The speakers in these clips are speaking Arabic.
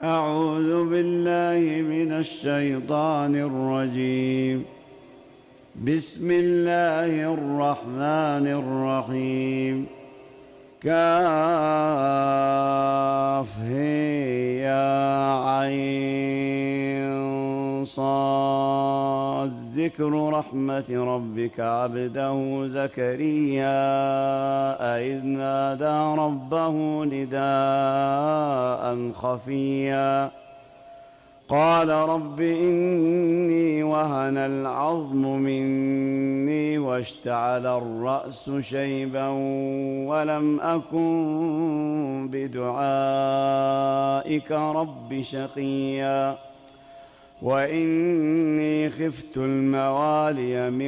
أعوذ بالله من الشيطان الرجيم. بسم الله الرحمن الرحيم. كافها عين صاد. ذكر رحمة ربك عبده زكريا إذ نادى ربه نداء خفيا قال رب إني وهن العظم مني واشتعل الرأس شيبا ولم أكن بدعائك رب شقيا وإني خفت الموالي من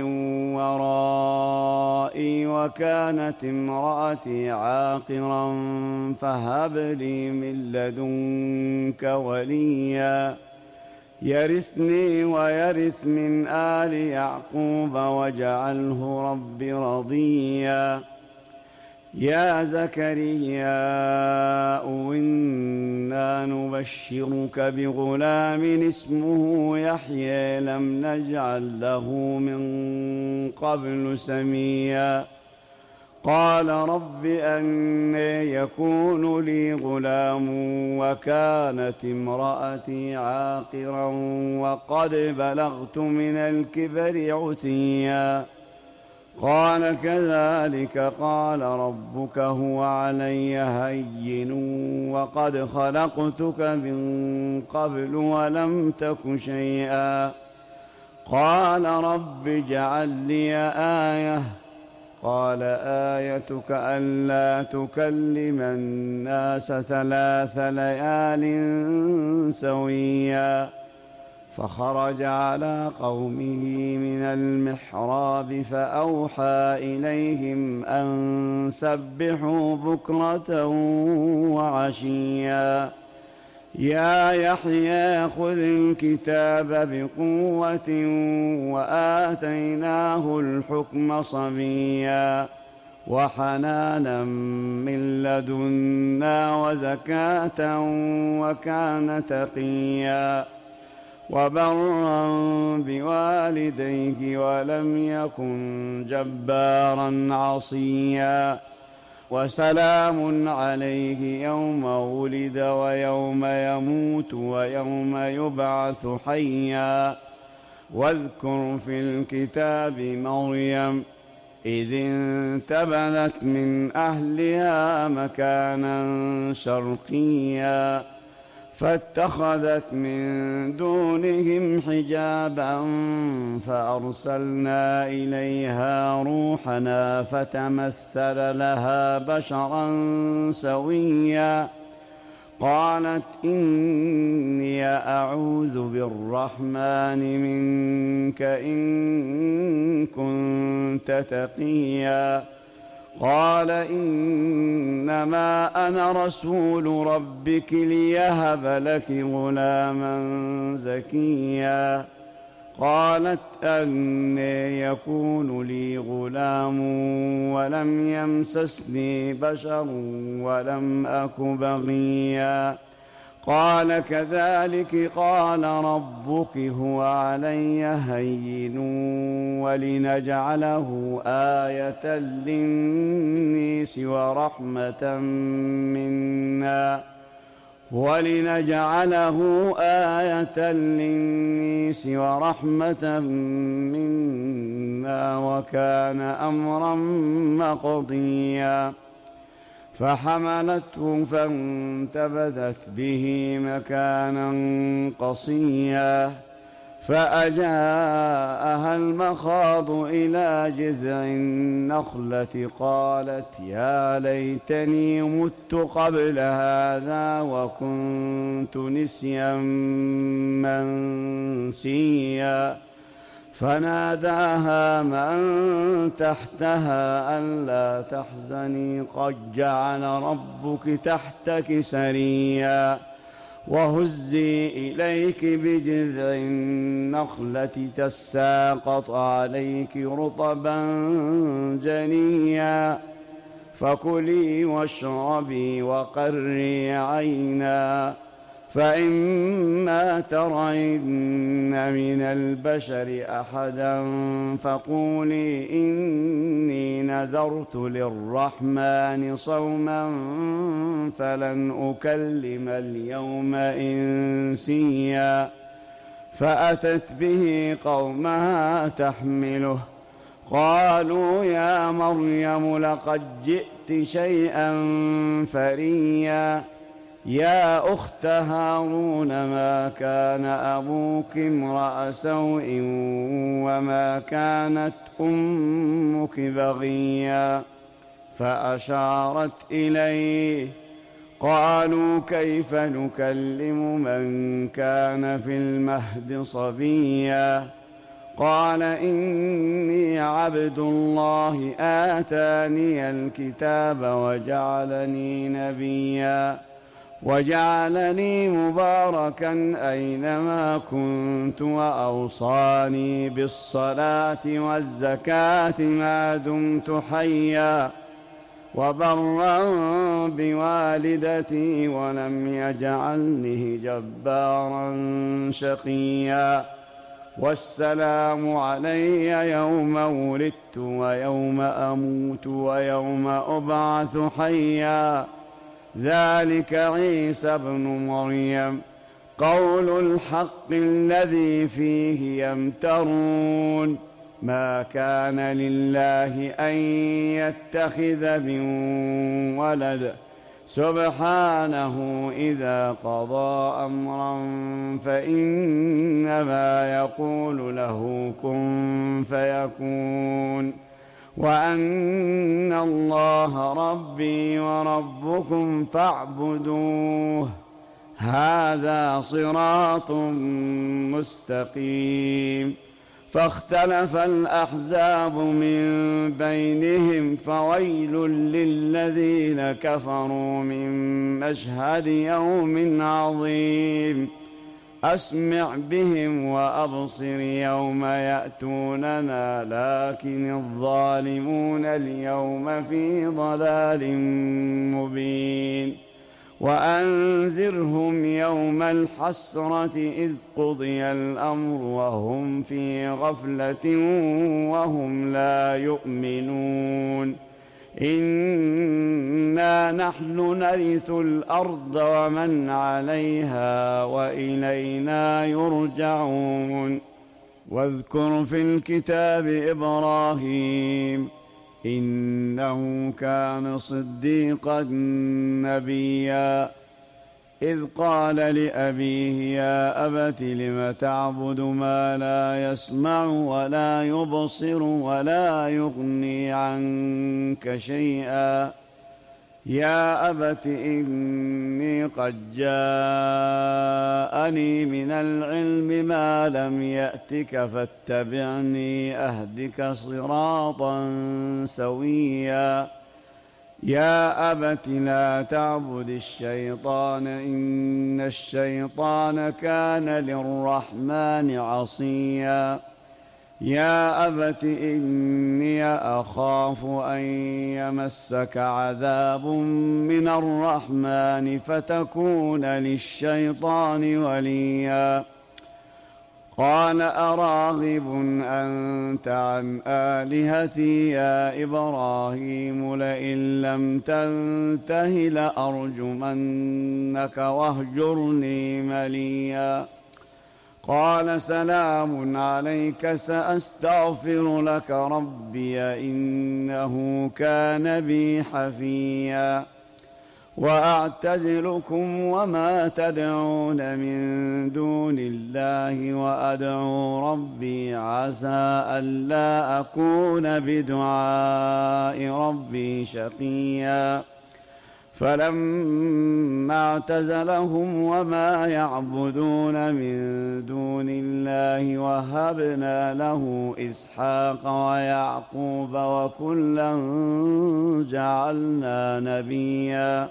ورائي وكانت امرأتي عاقرا فهب لي من لدنك وليا يرثني ويرث من آل يعقوب واجعله رب رضيا يا زكريا إنا نبشرك بغلام اسمه يحيى لم نجعل له من قبل سميا قال رب أنى يكون لي غلام وكانت امرأتي عاقرا وقد بلغت من الكبر عتيا قال كذلك قال ربك هو علي هين وقد خلقتك من قبل ولم تك شيئا قال رب اجعل لي آية قال آيتك ألا تكلم الناس 3 ليال سويا فخرج على قومه من المحراب فأوحى إليهم أن سبحوا بكرة وعشيا يا يحيى خذ الكتاب بقوة وآتيناه الحكم صبيا وحنانا من لدنا وزكاة وكان تقيا وبرا بوالديه ولم يكن جبارا عصيا وسلام عليه يوم ولد ويوم يموت ويوم يبعث حيا واذكر في الكتاب مريم إذ انتبذت من أهلها مكانا شرقيا فاتخذت من دونهم حجابا فأرسلنا إليها روحنا فتمثل لها بشرا سويا قالت إني أعوذ بالرحمن منك إن كنت تقيا قال إنما أنا رسول ربك ليهب لك غلاما زكيا قالت أنى يكون لي غلام ولم يمسسني بشر ولم أك بغيا قال كذلك قال ربك هو علي هين ولنجعله آية للناس ورحمة منا وكان أمرا مقضيا فحملته فانتبذت به مكانا قصيا فأجاءها المخاض إلى جذع النخلة قالت يا ليتني مت قبل هذا وكنت نسيا منسيا فناداها من تحتها ألا تحزني قد جعل ربك تحتك سريا وهزي إليك بجذع النخلة تساقط عليك رطبا جنيا فكلي واشربي وقري عينا فإما ترين من البشر أحدا فقولي إني نذرت للرحمن صوما فلن أكلم اليوم إنسيا فأتت به قومها تحمله قالوا يا مريم لقد جئت شيئا فريا يا أخت هارون ما كان أبوك امرأ سوء وما كانت أمك بغيا فأشارت إليه قالوا كيف نكلم من كان في المهد صبيا قال إني عبد الله آتاني الكتاب وجعلني نبيا وجعلني مباركا أينما كنت وأوصاني بالصلاة والزكاة ما دمت حيا وبرا بوالدتي ولم يجعلني جبارا شقيا والسلام علي يوم ولدت ويوم أموت ويوم أبعث حيا ذلك عيسى ابن مريم قول الحق الذي فيه يمترون ما كان لله أن يتخذ من ولد سبحانه إذا قضى أمرا فإنما يقول له كن فيكون وأن الله ربي وربكم فاعبدوه هذا صراط مستقيم فاختلف الأحزاب من بينهم فويل للذين كفروا من مشهد يوم عظيم أسمع بهم وأبصر يوم يأتوننا لكن الظالمون اليوم في ضلال مبين وأنذرهم يوم الحسرة إذ قضي الأمر وهم في غفلة وهم لا يؤمنون إنا نحن نرث الأرض ومن عليها وإلينا يرجعون واذكر في الكتاب إبراهيم إنه كان صديقا نبيا إذ قال لأبيه يا أبت لم تعبد ما لا يسمع ولا يبصر ولا يغني عنك شيئا يا أبت إني قد جاءني من العلم ما لم يأتك فاتبعني أهدك صراطا سويا يا أبت لا تعبد الشيطان إن الشيطان كان للرحمن عصيا يا أبت إني أخاف أن يمسك عذاب من الرحمن فتكون للشيطان وليا قال أراغب أنت عن آلهتي يا إبراهيم لئن لم تنته لأرجمنك واهجرني مليا قال سلام عليك سأستغفر لك ربي إنه كان بي حفيا وأعتزلكم وما تدعون من دون الله وأدعو ربي عسى ألا أكون بدعاء ربي شقيا فلما اعتزلهم وما يعبدون من دون الله وهبنا له إسحاق ويعقوب وكلا جعلنا نبيا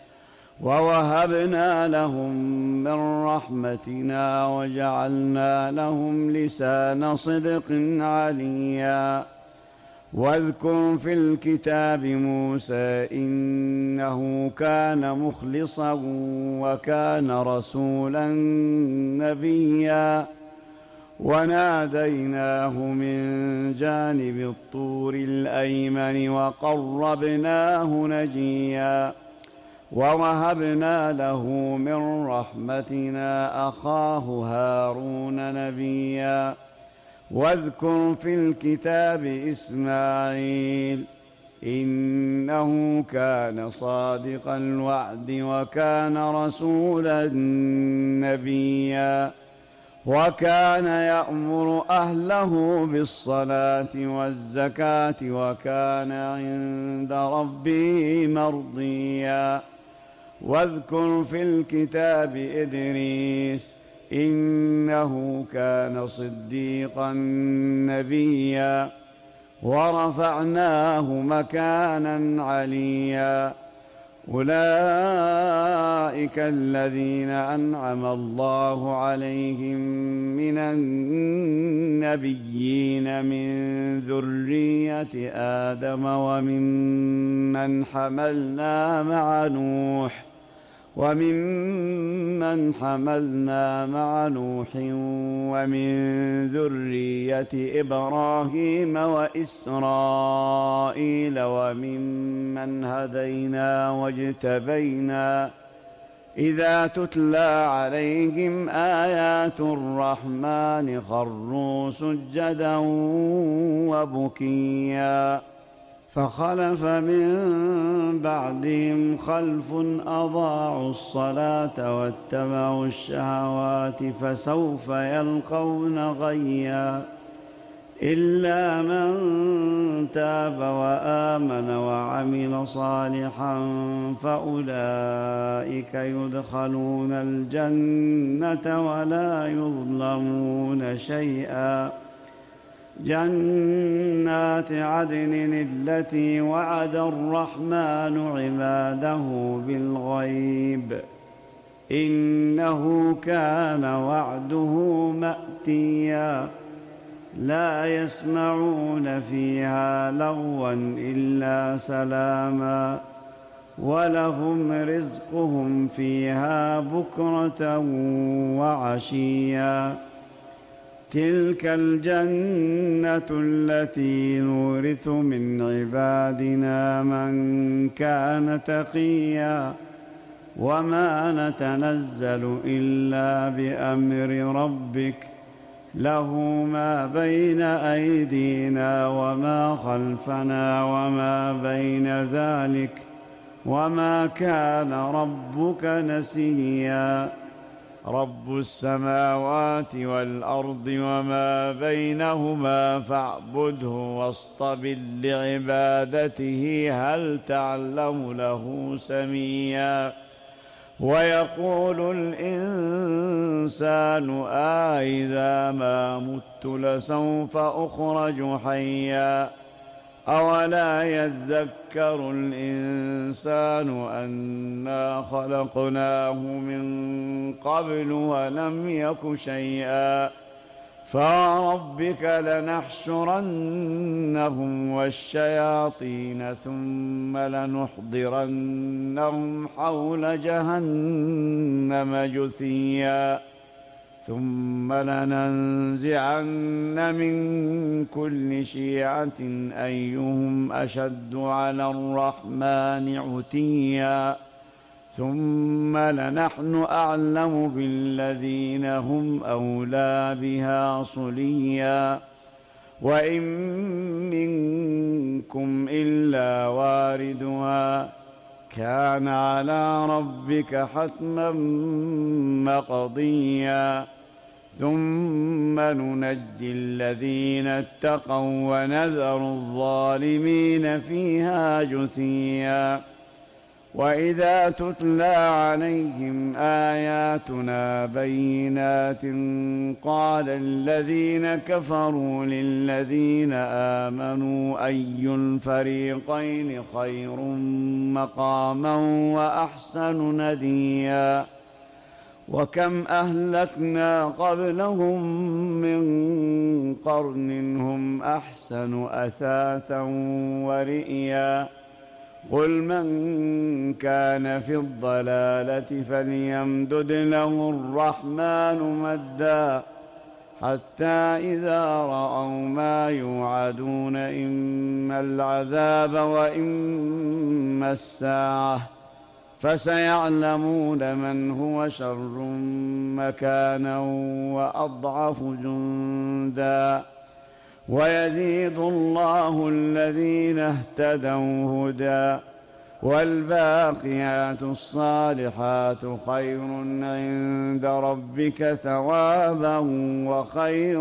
ووهبنا لهم من رحمتنا وجعلنا لهم لسان صدق عليا واذكر في الكتاب موسى إنه كان مخلصا وكان رسولا نبيا وناديناه من جانب الطور الأيمن وقربناه نجيا ووهبنا له من رحمتنا أخاه هارون نبيا واذكر في الكتاب إسماعيل إنه كان صادق الوعد وكان رسولا نبيا وكان يأمر أهله بالصلاة والزكاة وكان عند ربه مرضيا واذكر في الكتاب إدريس إنه كان صديقا نبيا ورفعناه مكانا عليا أولئك الذين أنعم الله عليهم من النبيين من ذرية آدم وممن حملنا مع نوح ومن ذرية إبراهيم وإسرائيل وممن هدينا واجتبينا إذا تتلى عليهم آيات الرحمن خروا سجدا وبكيا فخلف من بعدهم خلف أضاعوا الصلاة واتبعوا الشهوات فسوف يلقون غيا إلا من تاب وآمن وعمل صالحا فأولئك يدخلون الجنة ولا يظلمون شيئا جنات عدن التي وعد الرحمن عباده بالغيب إنه كان وعده مأتيا لا يسمعون فيها لغوا إلا سلاما ولهم رزقهم فيها بكرة وعشيا تلك الجنة التي نورث من عبادنا من كان تقيا وما نتنزل إلا بأمر ربك له ما بين أيدينا وما خلفنا وما بين ذلك وما كان ربك نسيا رب السماوات والأرض وما بينهما فاعبده واصطبر لعبادته هل تعلم له سميا ويقول الإنسان أإذا ما مت لسوف أخرج حيا أولا يذكر الإنسان أنا خلقناه من قبل ولم يك شيئا فوربك لنحشرنهم والشياطين ثم لنحضرنهم حول جهنم جثيا ثم لننزعن من كل شيعة أيهم أشد على الرحمن عتيا ثم لنحن أعلم بالذين هم أولى بها صليا وإن منكم إلا واردها كان على ربك حتما مقضيا ثم ننجي الذين اتقوا ونذر الظالمين فيها جثيا وإذا تتلى عليهم آياتنا بينات قال الذين كفروا للذين آمنوا أي الفريقين خير مقاما وأحسن نديا وكم أهلكنا قبلهم من قرن هم أحسن أثاثا ورئيا قل من كان في الضلالة فليمدد له الرحمن مدا حتى إذا رأوا ما يوعدون إما العذاب وإما الساعة فسيعلمون من هو شر مكانا وأضعف جندا ويزيد الله الذين اهتدوا هدى والباقيات الصالحات خير عند ربك ثوابا وخير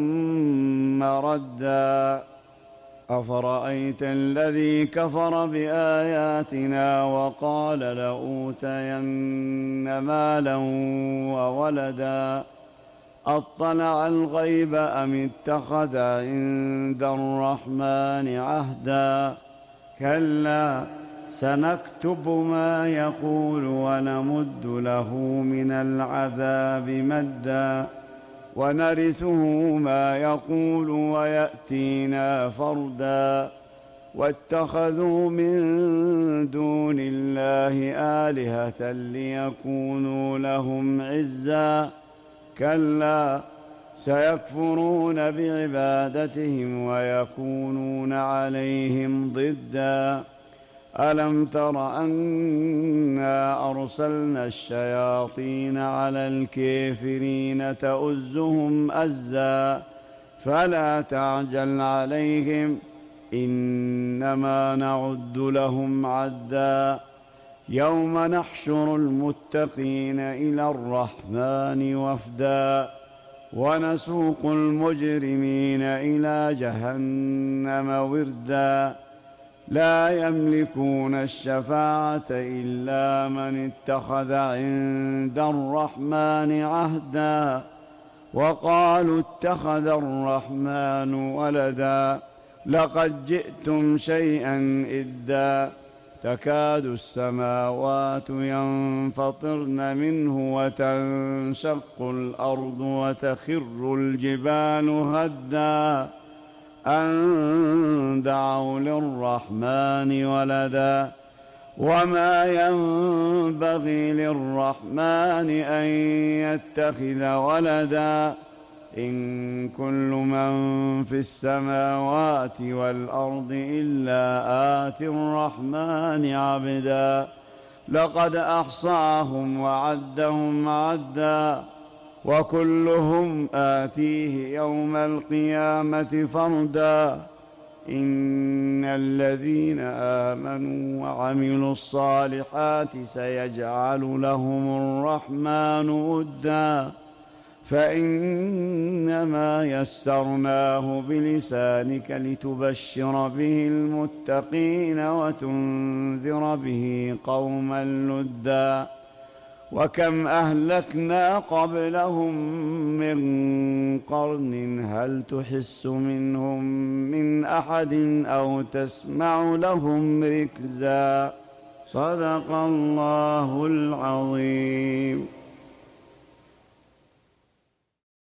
مردا أفرأيت الذي كفر بآياتنا وقال لأوتين مالا وولدا أطلع الغيب أم اتخذ عند الرحمن عهدا كلا سنكتب ما يقول ونمد له من العذاب مدا ونرثه ما يقول ويأتينا فردا واتخذوا من دون الله آلهة ليكونوا لهم عزا كلا سيكفرون بعبادتهم ويكونون عليهم ضدا ألم تر أنا أرسلنا الشياطين على الكافرين تؤزهم أزا فلا تعجل عليهم إنما نعد لهم عدا يوم نحشر المتقين إلى الرحمن وفدا ونسوق المجرمين إلى جهنم وردا لا يملكون الشفاعة إلا من اتخذ عند الرحمن عهدا وقالوا اتخذ الرحمن ولدا لقد جئتم شيئا إدا تكاد السماوات ينفطرن منه وتنشق الأرض وتخر الجبال هدا أن دعوا للرحمن ولدا وما ينبغي للرحمن أن يتخذ ولدا إن كل من في السماوات والأرض إلا آتي الرحمن عبدا لقد أحصاهم وعدهم عدا وكلهم آتيه يوم القيامة فردا إن الذين آمنوا وعملوا الصالحات سيجعل لهم الرحمن ودا فإنما يسرناه بلسانك لتبشر به المتقين وتنذر به قوما لدا وكم أهلكنا قبلهم من قرن هل تحس منهم من أحد أو تسمع لهم ركزا صدق الله العظيم.